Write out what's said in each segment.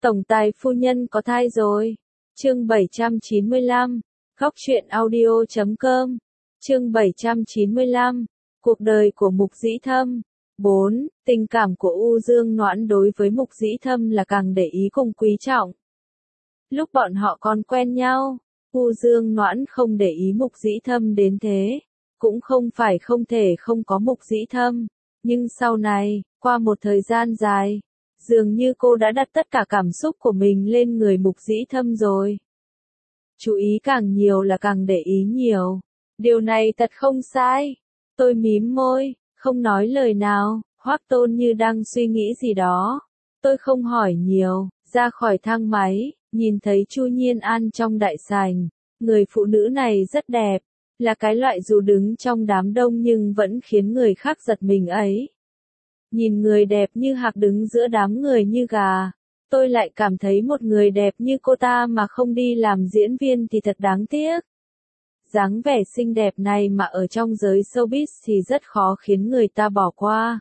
Tổng tài phu nhân có thai rồi. Chương 795. Góc truyện audio.com. Chương 795. Cuộc đời của Mục Dĩ Thâm. 4. Tình cảm của U Dương Noãn đối với Mục Dĩ Thâm là càng để ý cùng quý trọng. Lúc bọn họ còn quen nhau, U Dương Noãn không để ý Mục Dĩ Thâm đến thế. Cũng không phải không thể không có Mục Dĩ Thâm. Nhưng sau này, qua một thời gian dài, dường như cô đã đặt tất cả cảm xúc của mình lên người Mục Dĩ Thâm rồi. Chú ý càng nhiều là càng để ý nhiều. Điều này thật không sai. Tôi mím môi, không nói lời nào. Hoắc Tôn như đang suy nghĩ gì đó. Tôi không hỏi nhiều, ra khỏi thang máy, nhìn thấy Chu Nhiên An trong đại sảnh. Người phụ nữ này rất đẹp, là cái loại dù đứng trong đám đông nhưng vẫn khiến người khác giật mình ấy. Nhìn người đẹp như hạc đứng giữa đám người như gà, tôi lại cảm thấy một người đẹp như cô ta mà không đi làm diễn viên thì thật đáng tiếc. Dáng vẻ xinh đẹp này mà ở trong giới showbiz thì rất khó khiến người ta bỏ qua.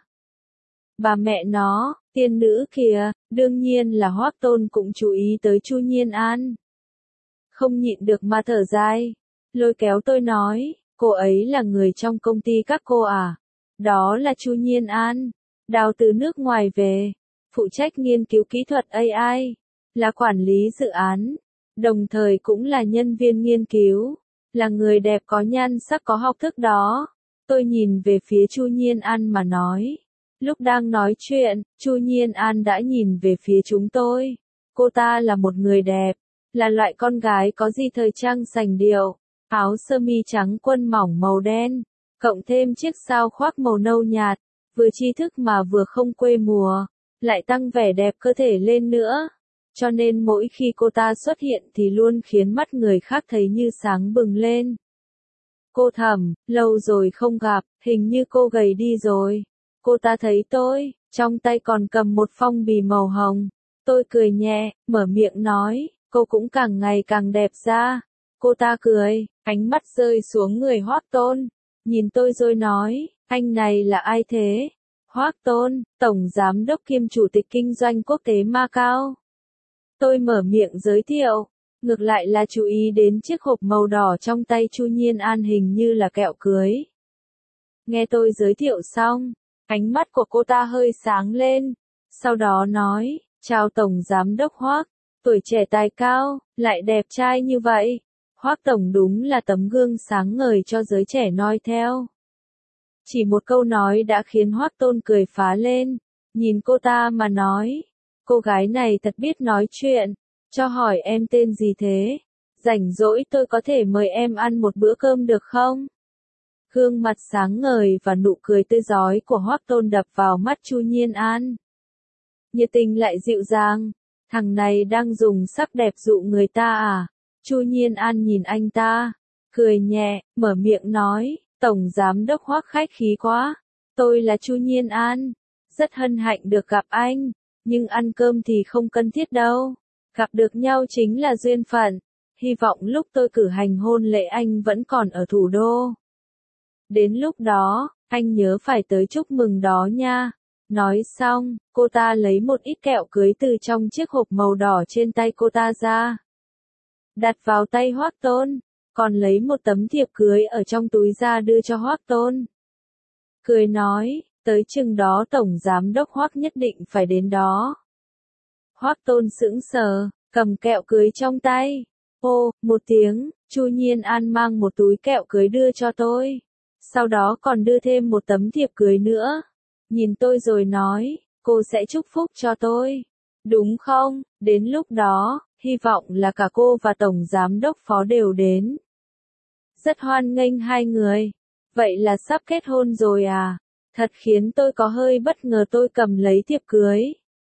Bà mẹ nó, tiên nữ kìa, đương nhiên là Hoắc Tôn cũng chú ý tới Chu Nhiên An. Không nhịn được mà thở dài, lôi kéo tôi nói, cô ấy là người trong công ty các cô à? Đó là Chu Nhiên An, đào từ nước ngoài về, phụ trách nghiên cứu kỹ thuật AI, là quản lý dự án, đồng thời cũng là nhân viên nghiên cứu, là người đẹp có nhan sắc có học thức đó. Tôi nhìn về phía Chu Nhiên An mà nói. Lúc đang nói chuyện, Chu Nhiên An đã nhìn về phía chúng tôi. Cô ta là một người đẹp, là loại con gái có gì thời trang sành điệu, áo sơ mi trắng quân mỏng màu đen, cộng thêm chiếc sao khoác màu nâu nhạt, vừa tri thức mà vừa không quê mùa, lại tăng vẻ đẹp cơ thể lên nữa. Cho nên mỗi khi cô ta xuất hiện thì luôn khiến mắt người khác thấy như sáng bừng lên. Cô Thẩm, lâu rồi không gặp, hình như cô gầy đi rồi. Cô ta thấy tôi, trong tay còn cầm một phong bì màu hồng. Tôi cười nhẹ, mở miệng nói, cô cũng càng ngày càng đẹp ra. Cô ta cười, ánh mắt rơi xuống người Hoắc Tôn, nhìn tôi rồi nói, anh này là ai thế? Hoắc Tôn, Tổng Giám đốc kiêm Chủ tịch Kinh doanh Quốc tế Macau. Tôi mở miệng giới thiệu, ngược lại là chú ý đến chiếc hộp màu đỏ trong tay Chu Nhiên An hình như là kẹo cưới. Nghe tôi giới thiệu xong, ánh mắt của cô ta hơi sáng lên, sau đó nói, chào Tổng Giám đốc Hoắc, tuổi trẻ tài cao, lại đẹp trai như vậy. Hoắc Tổng đúng là tấm gương sáng ngời cho giới trẻ noi theo. Chỉ một câu nói đã khiến Hoắc Tôn cười phá lên, nhìn cô ta mà nói, cô gái này thật biết nói chuyện, cho hỏi em tên gì thế? Rảnh rỗi tôi có thể mời em ăn một bữa cơm được không? Gương mặt sáng ngời và nụ cười tươi rói của Hoắc Tôn đập vào mắt Chu Nhiên An. Nhiệt tình lại dịu dàng, thằng này đang dùng sắc đẹp dụ người ta à? Chu Nhiên An nhìn anh ta, cười nhẹ, mở miệng nói, Tổng Giám đốc Hoắc khách khí quá, tôi là Chu Nhiên An, rất hân hạnh được gặp anh, nhưng ăn cơm thì không cần thiết đâu, gặp được nhau chính là duyên phận, hy vọng lúc tôi cử hành hôn lễ anh vẫn còn ở thủ đô. Đến lúc đó, anh nhớ phải tới chúc mừng đó nha. Nói xong, cô ta lấy một ít kẹo cưới từ trong chiếc hộp màu đỏ trên tay cô ta ra. Đặt vào tay Hoắc Tôn, còn lấy một tấm thiệp cưới ở trong túi ra đưa cho Hoắc Tôn. Cười nói, tới chừng đó Tổng Giám đốc Hoắc nhất định phải đến đó. Hoắc Tôn sững sờ, cầm kẹo cưới trong tay. Ô, một tiếng, Chu Nhiên An mang một túi kẹo cưới đưa cho tôi. Sau đó còn đưa thêm một tấm thiệp cưới nữa. Nhìn tôi rồi nói, cô sẽ chúc phúc cho tôi. Đúng không? Đến lúc đó, hy vọng là cả cô và Tổng Giám đốc Phó đều đến. Rất hoan nghênh hai người. Vậy là sắp kết hôn rồi à? Thật khiến tôi có hơi bất ngờ. Tôi cầm lấy thiệp cưới.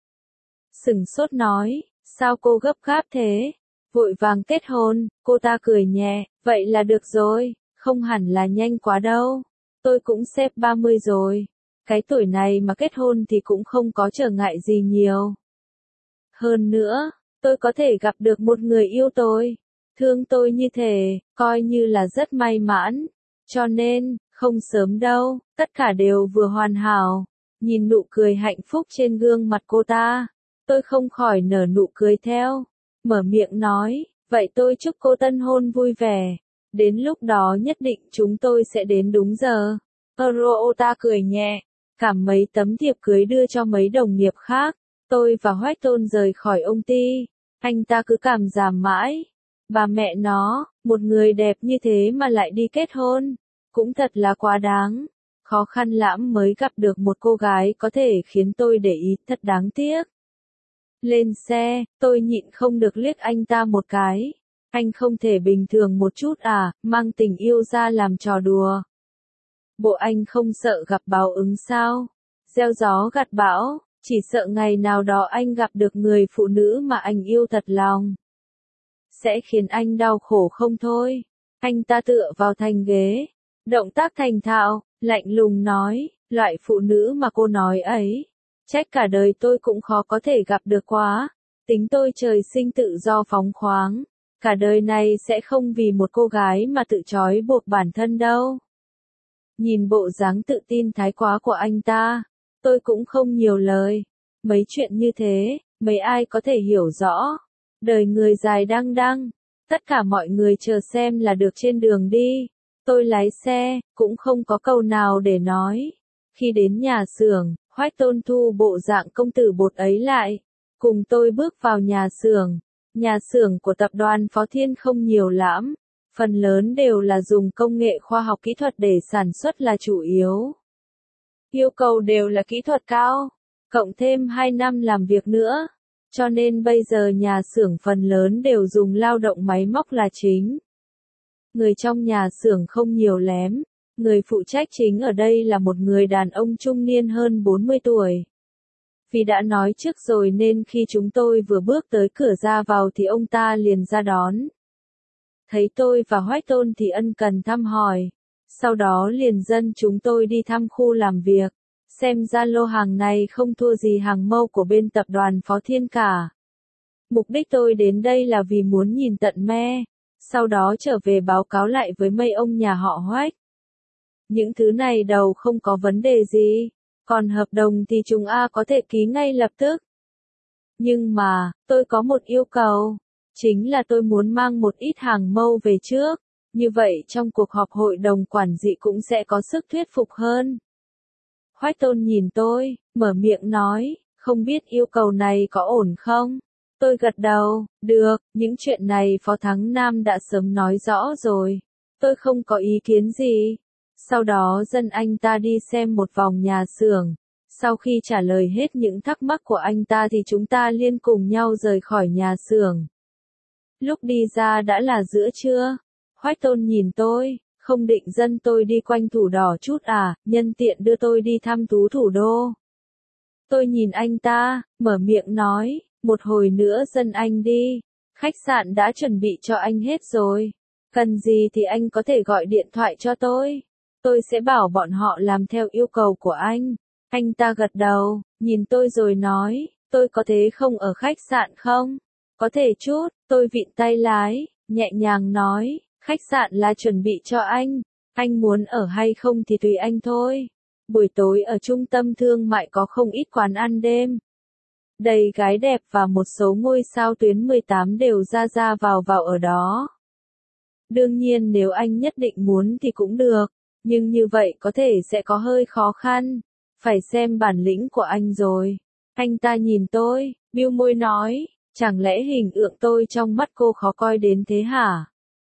Sửng sốt nói, sao cô gấp gáp thế? Vội vàng kết hôn, cô ta cười nhẹ, vậy là được rồi, không hẳn là nhanh quá đâu. Tôi cũng xếp 30 rồi. Cái tuổi này mà kết hôn thì cũng không có trở ngại gì nhiều. Hơn nữa, tôi có thể gặp được một người yêu tôi, thương tôi như thế, coi như là rất may mãn. Cho nên, không sớm đâu, tất cả đều vừa hoàn hảo. Nhìn nụ cười hạnh phúc trên gương mặt cô ta, Tôi không khỏi nở nụ cười theo, mở miệng nói, vậy tôi chúc cô tân hôn vui vẻ. Đến lúc đó nhất định chúng tôi sẽ đến đúng giờ. Eurota cười nhẹ, cảm mấy tấm thiệp cưới đưa cho mấy đồng nghiệp khác. Tôi và Hoách Tôn rời khỏi ông ty. Anh ta cứ cảm giảm mãi. Bà mẹ nó, một người đẹp như thế mà lại đi kết hôn. Cũng thật là quá đáng. Khó khăn lắm mới gặp được một cô gái có thể khiến tôi để ý, thật đáng tiếc. Lên xe, tôi nhịn không được liếc anh ta một cái. Anh không thể bình thường một chút à, mang tình yêu ra làm trò đùa. Bộ anh không sợ gặp báo ứng sao? Gieo gió gặt bão, chỉ sợ ngày nào đó anh gặp được người phụ nữ mà anh yêu thật lòng. Sẽ khiến anh đau khổ không thôi. Anh ta tựa vào thành ghế, động tác thành thạo, lạnh lùng nói, loại phụ nữ mà cô nói ấy. Trách cả đời tôi cũng khó có thể gặp được quá. Tính tôi trời sinh tự do phóng khoáng. Cả đời này sẽ không vì một cô gái mà tự trói buộc bản thân đâu. Nhìn bộ dáng tự tin thái quá của anh ta, tôi cũng không nhiều lời. Mấy chuyện như thế, mấy ai có thể hiểu rõ. Đời người dài đăng đăng, tất cả mọi người chờ xem là được trên đường đi. Tôi lái xe, cũng không có câu nào để nói. Khi đến nhà xưởng, Hoách Tôn thu bộ dạng công tử bột ấy lại, cùng tôi bước vào nhà xưởng. Nhà xưởng của tập đoàn Phó Thiên không nhiều lắm, phần lớn đều là dùng công nghệ khoa học kỹ thuật để sản xuất là chủ yếu. Yêu cầu đều là kỹ thuật cao, cộng thêm 2 năm làm việc nữa, cho nên bây giờ nhà xưởng phần lớn đều dùng lao động máy móc là chính. Người trong nhà xưởng không nhiều lắm, người phụ trách chính ở đây là một người đàn ông trung niên hơn 40 tuổi. Vì đã nói trước rồi nên khi chúng tôi vừa bước tới cửa ra vào thì ông ta liền ra đón. Thấy tôi và Hoách Tôn thì ân cần thăm hỏi. Sau đó liền dẫn chúng tôi đi thăm khu làm việc. Xem ra lô hàng này không thua gì hàng mâu của bên tập đoàn Phó Thiên cả. Mục đích tôi đến đây là vì muốn nhìn tận me. Sau đó trở về báo cáo lại với mấy ông nhà họ Hoách. Những thứ này đâu không có vấn đề gì. Còn hợp đồng thì chúng có thể ký ngay lập tức. Nhưng mà, tôi có một yêu cầu. Chính là tôi muốn mang một ít hàng mâu về trước. Như vậy trong cuộc họp hội đồng quản trị cũng sẽ có sức thuyết phục hơn. Hoách Tôn nhìn tôi, mở miệng nói, không biết yêu cầu này có ổn không? Tôi gật đầu, được, những chuyện này Phó Thắng Nam đã sớm nói rõ rồi. Tôi không có ý kiến gì. Sau đó dẫn anh ta đi xem một vòng nhà xưởng. Sau khi trả lời hết những thắc mắc của anh ta thì chúng ta liên cùng nhau rời khỏi nhà xưởng. Lúc đi ra đã là giữa trưa. Hoách Tôn nhìn tôi, không định dẫn tôi đi quanh Thủ Đỏ chút à, nhân tiện đưa tôi đi thăm tú thủ đô. Tôi nhìn anh ta, mở miệng nói, một hồi nữa dẫn anh đi. Khách sạn đã chuẩn bị cho anh hết rồi. Cần gì thì anh có thể gọi điện thoại cho tôi. Tôi sẽ bảo bọn họ làm theo yêu cầu của anh. Anh ta gật đầu, nhìn tôi rồi nói, tôi có thể không ở khách sạn không? Có thể chút, tôi vịn tay lái, nhẹ nhàng nói, khách sạn là chuẩn bị cho anh muốn ở hay không thì tùy anh thôi. Buổi tối ở trung tâm thương mại có không ít quán ăn đêm. Đầy gái đẹp và một số ngôi sao tuyến 18 đều ra vào ở đó. Đương nhiên nếu anh nhất định muốn thì cũng được, nhưng như vậy có thể sẽ có hơi khó khăn. Phải xem bản lĩnh của anh rồi. Anh ta nhìn tôi, bĩu môi nói, chẳng lẽ hình tượng tôi trong mắt cô khó coi đến thế hả?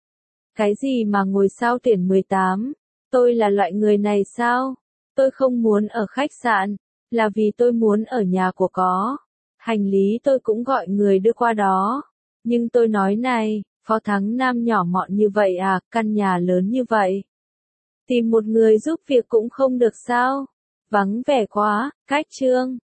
Cái gì mà ngôi sao tuyển 18? Tôi là loại người này sao? Tôi không muốn ở khách sạn, là vì tôi muốn ở nhà của có. Hành lý tôi cũng gọi người đưa qua đó. Nhưng tôi nói này, Phó Thắng Nam nhỏ mọn như vậy à, căn nhà lớn như vậy. Tìm một người giúp việc cũng không được sao? Vắng vẻ quá, cách trương.